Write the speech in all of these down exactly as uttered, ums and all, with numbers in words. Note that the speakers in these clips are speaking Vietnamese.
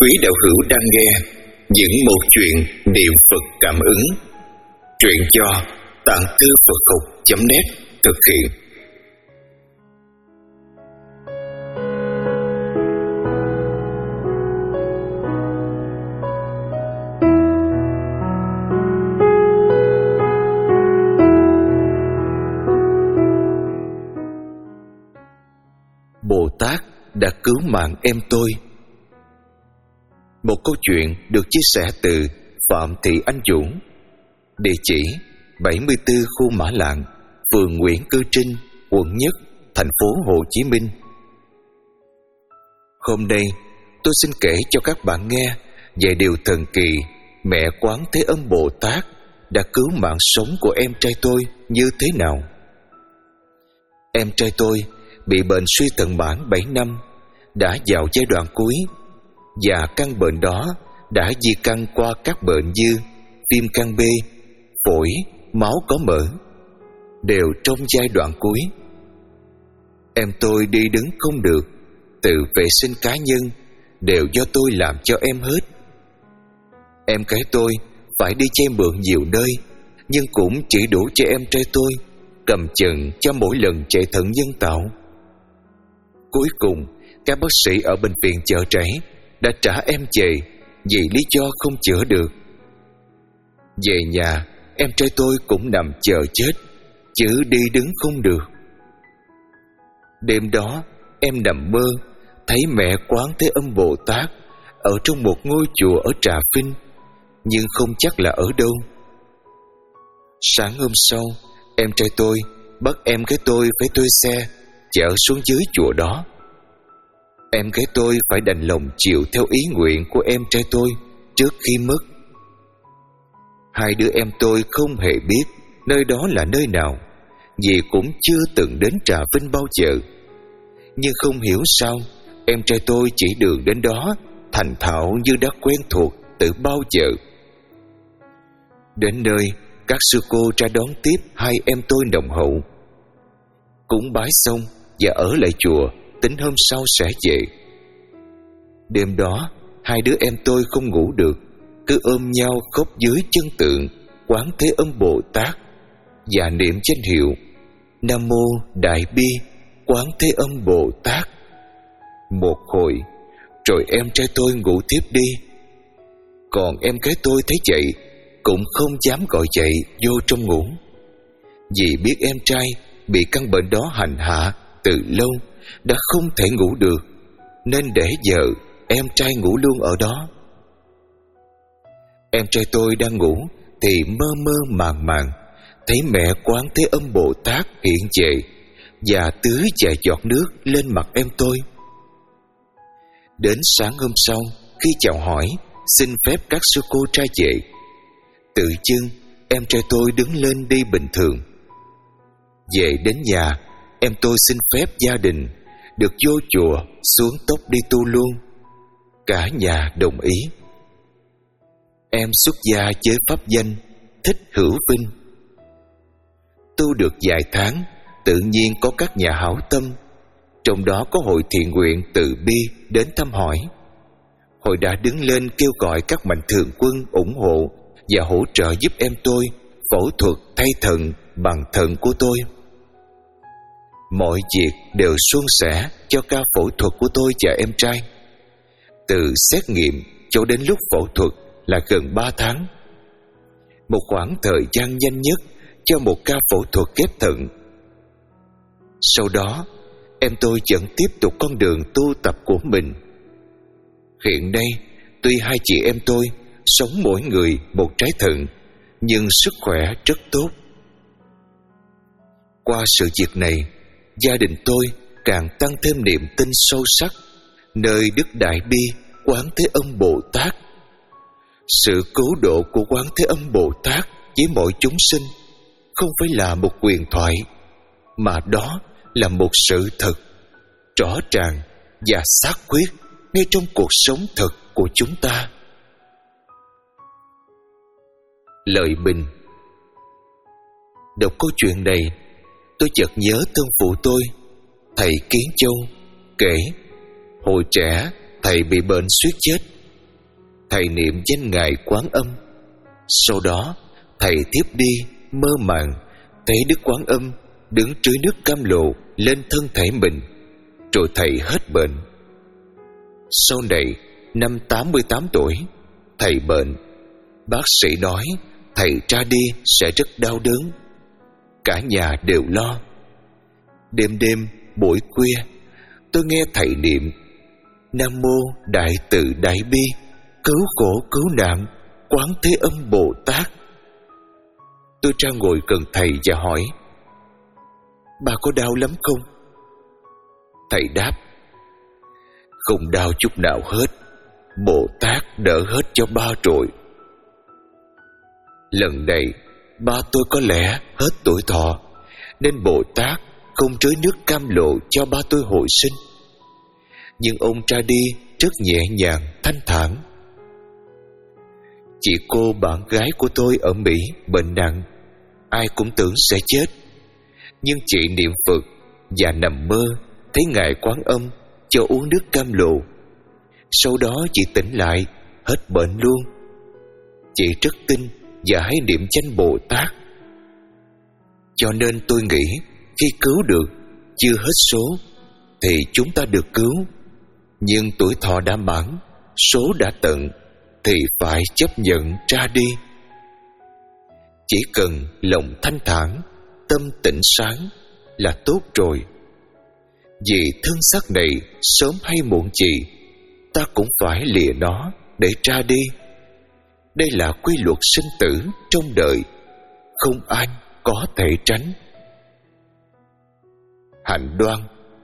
quý đạo hữu đang nghe những một chuyện niệm Phật cảm ứng. Truyện do tạng thư Phật học chấm net thực hiện. Bồ Tát đã cứu mạng em tôi. Một câu chuyện được chia sẻ từ Phạm Thị Anh Dũng, địa chỉ bảy mươi tư khu Mã Lạng, phường Nguyễn Cư Trinh, quận Nhất, thành phố Hồ Chí Minh. Hôm nay tôi xin kể cho các bạn nghe về điều thần kỳ mẹ Quán Thế Âm Bồ Tát đã cứu mạng sống của em trai tôi như thế nào. Em trai tôi bị bệnh suy thận mãn bảy năm, đã vào giai đoạn cuối, và căn bệnh đó đã di căn qua các bệnh như viêm can B, phổi, máu có mỡ, đều trong giai đoạn cuối. Em tôi đi đứng không được, tự vệ sinh cá nhân đều do tôi làm cho em hết. Em gái tôi phải đi chay mượn nhiều nơi, nhưng cũng chỉ đủ cho em trai tôi cầm chừng cho mỗi lần chạy thận nhân tạo. Cuối cùng, các bác sĩ ở bệnh viện Chợ Rẫy đã trả em về vì lý do không chữa được. Về nhà, em trai tôi cũng nằm chờ chết, chứ đi đứng không được. Đêm đó, em nằm mơ thấy mẹ Quán Thế Âm Bồ Tát ở trong một ngôi chùa ở Trà Vinh, nhưng không chắc là ở đâu. Sáng hôm sau, em trai tôi bắt em gái tôi phải thuê xe chở xuống dưới chùa đó. Em gái tôi phải đành lòng chịu theo ý nguyện của em trai tôi trước khi mất. Hai đứa em tôi không hề biết nơi đó là nơi nào, vì cũng chưa từng đến Trà Vinh bao giờ. Nhưng không hiểu sao em trai tôi chỉ đường đến đó thành thạo như đã quen thuộc từ bao giờ. Đến nơi, các sư cô ra đón tiếp hai em tôi nồng hậu. Cúng bái xong và ở lại chùa, tính hôm sau sẽ về. Đêm đó, hai đứa em tôi không ngủ được, cứ ôm nhau khóc dưới chân tượng Quán Thế Âm Bồ Tát và niệm danh hiệu Nam Mô Đại Bi Quán Thế Âm Bồ Tát. Một hồi, rồi em trai tôi ngủ tiếp đi. Còn em gái tôi thấy vậy cũng không dám gọi dậy vô trong ngủ, vì biết em trai bị căn bệnh đó hành hạ từ lâu, đã không thể ngủ được, nên để giờ em trai ngủ luôn ở đó. Em trai tôi đang ngủ thì mơ mơ màng màng thấy mẹ Quán Thế Âm Bồ Tát hiện về và tưới vài giọt nước lên mặt em tôi. Đến sáng hôm sau, khi chào hỏi xin phép các sư cô ra về, tự dưng em trai tôi đứng lên đi bình thường. Về đến nhà, em tôi xin phép gia đình được vô chùa xuống tóc đi tu luôn. Cả nhà đồng ý. Em xuất gia với pháp danh Thích Hữu Vinh. Tu được vài tháng, tự nhiên có các nhà hảo tâm, trong đó có hội thiện nguyện Từ Bi đến thăm hỏi. Hội đã đứng lên kêu gọi các mạnh thường quân ủng hộ và hỗ trợ giúp em tôi phẫu thuật thay thận bằng thận của tôi. Mọi việc đều suôn sẻ cho ca phẫu thuật của tôi và em trai. Từ xét nghiệm cho đến lúc phẫu thuật là gần ba tháng, một khoảng thời gian nhanh nhất cho một ca phẫu thuật ghép thận. Sau đó, em tôi vẫn tiếp tục con đường tu tập của mình. Hiện nay, tuy hai chị em tôi sống mỗi người một trái thận, nhưng sức khỏe rất tốt. Qua sự việc này, gia đình tôi càng tăng thêm niềm tin sâu sắc nơi Đức Đại Bi Quán Thế Âm Bồ Tát. Sự cứu độ của Quán Thế Âm Bồ Tát với mọi chúng sinh không phải là một huyền thoại, mà đó là một sự thật rõ ràng và xác quyết ngay trong cuộc sống thật của chúng ta. Lợi bình. Đọc câu chuyện này, tôi chợt nhớ thân phụ tôi, thầy Kiến Châu, kể hồi trẻ thầy bị bệnh suýt chết thầy niệm danh ngài Quán Âm. Sau đó thầy tiếp đi mơ màng thấy Đức Quán Âm đứng trưới nước cam lộ lên thân thể mình, rồi thầy hết bệnh. Sau này năm tám mươi tám tuổi, thầy bệnh. Bác sĩ nói thầy ra đi sẽ rất đau đớn. Cả nhà đều lo. Đêm đêm buổi khuya, tôi nghe thầy niệm Nam Mô Đại Từ Đại Bi Cứu Khổ Cứu Nạn Quán Thế Âm Bồ Tát. Tôi ra ngồi gần thầy và hỏi: "Bà có đau lắm không?" Thầy đáp: "Không đau chút nào hết. Bồ Tát đỡ hết cho ba rồi." Lần này ba tôi có lẽ hết tuổi thọ, nên Bồ Tát không trới nước cam lộ cho ba tôi hồi sinh. Nhưng ông ra đi rất nhẹ nhàng, thanh thản. Chị cô bạn gái của tôi ở Mỹ bệnh nặng, ai cũng tưởng sẽ chết. Nhưng chị niệm Phật và nằm mơ thấy ngài Quán Âm cho uống nước cam lộ. Sau đó chị tỉnh lại, hết bệnh luôn. Chị rất tin và hãy niệm danh Bồ Tát. Cho nên tôi nghĩ khi cứu được chưa hết số thì chúng ta được cứu. Nhưng tuổi thọ đã mãn, số đã tận thì phải chấp nhận ra đi. Chỉ cần lòng thanh thản, tâm tĩnh sáng là tốt rồi. Vì thân xác này sớm hay muộn gì ta cũng phải lìa nó để ra đi. Đây là quy luật sinh tử trong đời, không ai có thể tránh. Hạnh Đoan.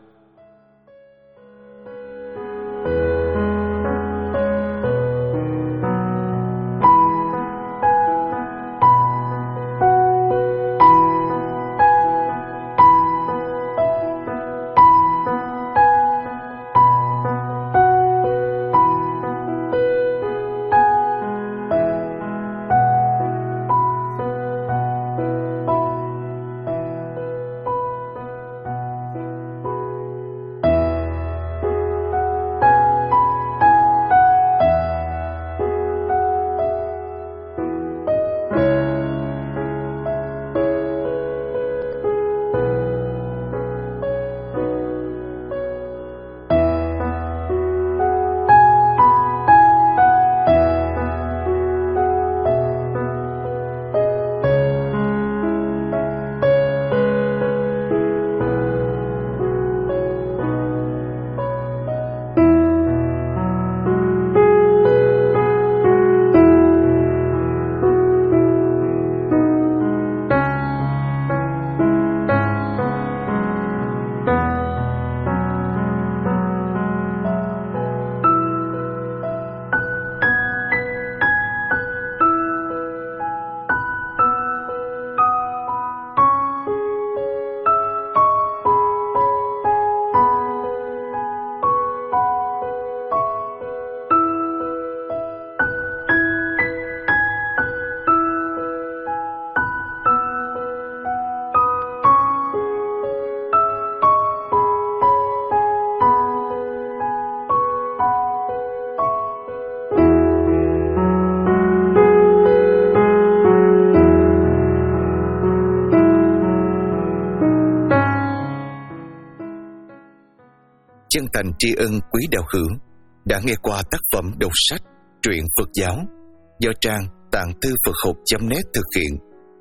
Chân thành tri ân quý đạo hữu đã nghe qua tác phẩm đọc sách Truyện Phật Giáo do trang Tạng Thư Phật Học chấm net thực hiện.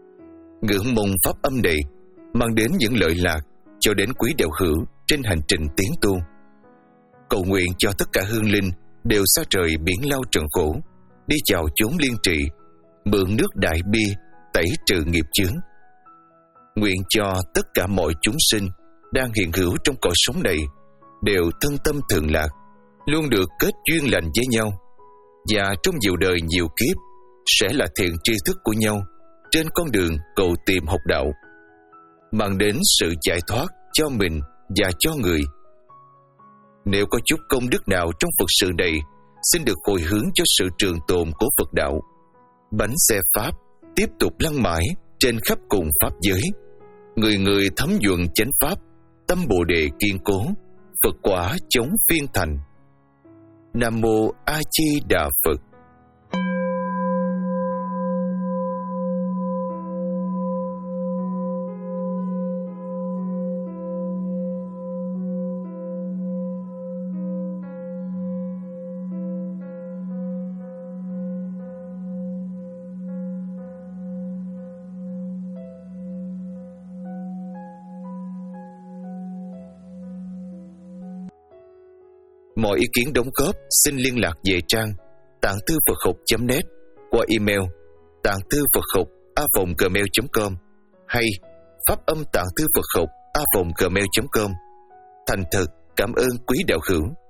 Ngưỡng mong pháp âm này mang đến những lợi lạc cho đến quý đạo hữu trên hành trình tiến tu. Cầu nguyện cho tất cả hương linh đều xa rời biển lao trần khổ, đi chào chốn liên trị, mượn nước đại bi tẩy trừ nghiệp chướng. Nguyện cho tất cả mọi chúng sinh đang hiện hữu trong cõi sống này đều thân tâm thường lạc, luôn được kết duyên lành với nhau, và trong nhiều đời nhiều kiếp sẽ là thiện tri thức của nhau trên con đường cầu tìm học đạo, mang đến sự giải thoát cho mình và cho người. Nếu có chút công đức nào trong Phật sự này, xin được hồi hướng cho sự trường tồn của Phật đạo. Bánh xe Pháp tiếp tục lăn mãi trên khắp cùng Pháp giới, người người thấm nhuận chánh Pháp, tâm Bồ Đề kiên cố, Phật quả chống phiên thành. Nam Mô A Di Đà Phật. Mọi ý kiến đóng góp xin liên lạc về trang tạng thư Phật học chấm net qua email tạng thư Phật học a vòng gmail chấm com hay pháp âm tạng thư Phật học a vòng gmail chấm com. Thành thật cảm ơn quý đạo hữu.